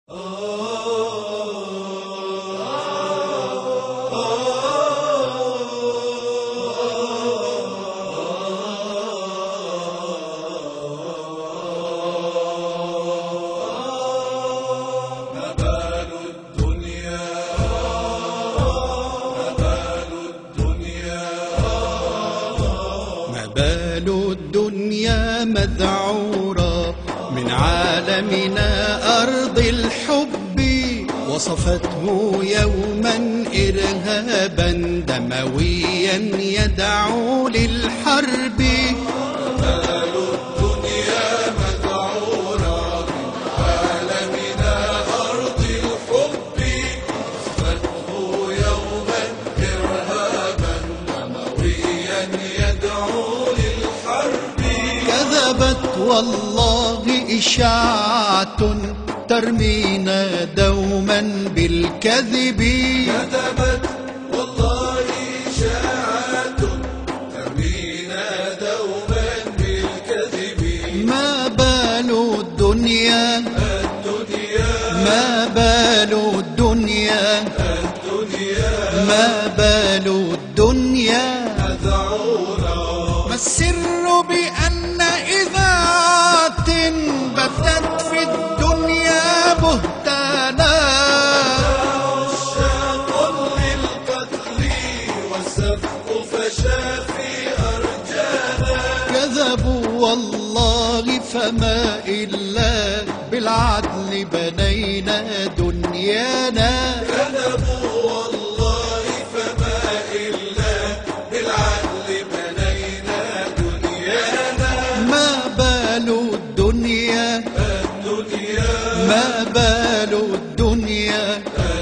بال الدنيا مذعورة من عالمنا أرض الحب، وصفته يوما إرهابا دمويا يدعو للحرب. بال الدنيا مذعورة من عالمنا أرض الحب، وصفته يوما إرهابا دمويا يدعو للحرب. كذبت والله إشاعة ترمينا دوما بالكذب. كذبت والله إشاعة ترمينا دوما بالكذب. ما بال الدنيا ما بال الدنيا ما بال الدنيا مذعورة. ما السر بأن إذاعة بثت في الدنيا بهتانا، عشاق للقتل والسفك فشا في أرجانا. كذبوا والله فما إلا بالعدل بنينا دنيانا. كذبوا والله فما إلا بالعدل بنينا دنيانا. ما بال الدنيا ما بال الدنيا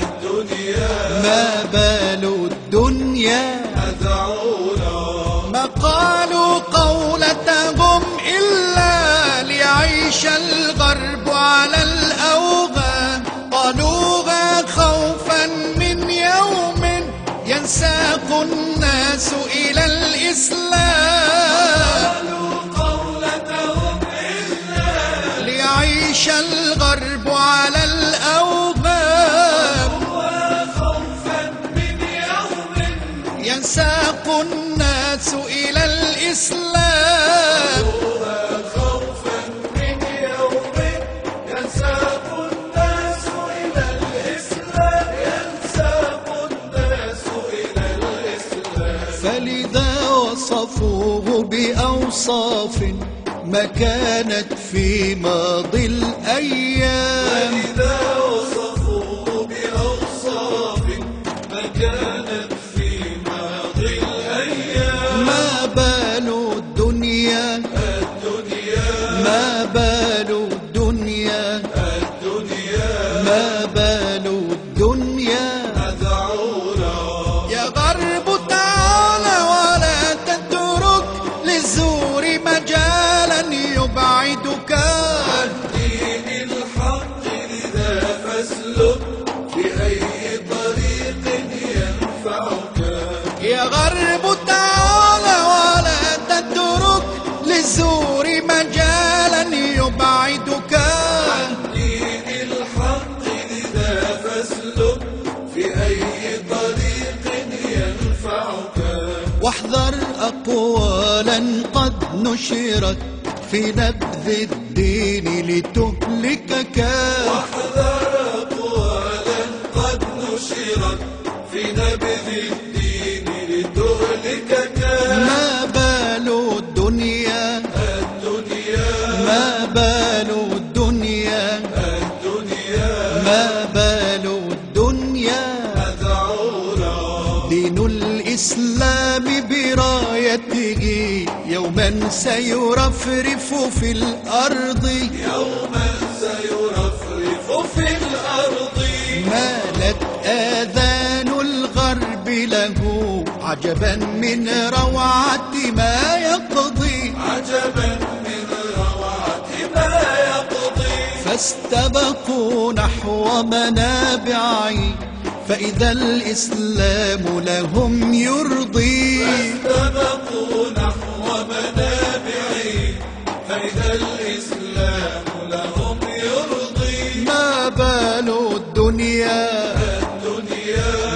ما بال الدنيا مذعورة. ما قالوا قولتهم إلا ليعيش الغرب على الأوغى، قالوها خوفا من يوم ينساق الناس إلى الإسلام. قولتهم إلا ليعيش الغرب على الأوغام، خوفا من يوم ينساق الناس إلى الإسلام. خوفا من يوم ينساق الناس إلى الإسلام. ينساق الناس إلى الإسلام. فلذا وصفوه بأوصاف ما كانت في ماضي الأيام. إذا وصفوا بأوصاف ما كانت في ماضي الأيام. ما بال الدنيا ما بال الدنيا ما بال الدنيا مذعورة. يا غرب تعالى ولا تترك للزور مجالا يبعدك عن دين الحق لذا فاسلك بأي طريق ينفعك. يا غرب تعالى ولا تترك للزور مجالا يبعدك دين الحق لذا فاسلك بأي طريق ينفعك. واحذر أقوالا قد نشرت في نبذ الدين لتهلكك. واحذر أقوالا قد نشرت في نبذ الدين لتهلكك. ما بال الدنيا ما بال الدنيا ما بال الدنيا مذعورة. دين الإسلام برايته يوما سيرفرف في الأرض. يوما سيرفرف في الأرض. مالت آذان الغرب له عجبا من روعة ما يقضي. عجبا من روعة ما يقضي. فاستبقوا نحو منابعي فإذا الإسلام لهم يرضي. فاستبقوا نحو منابعي فإذا الإسلام لهم يرضي. ما بال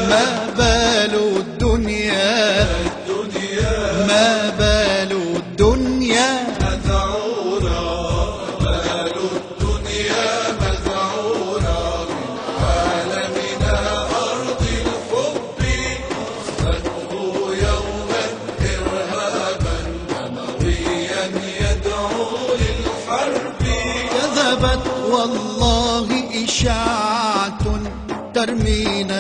ما بال الدنيا ما بال الدنيا مذعورا بال الدنيا مذعورا من عالمنا أرض الحب فتحوا يوما إرهابا دمويا يدعو للحرب كذبت والله إشاعة ترمينا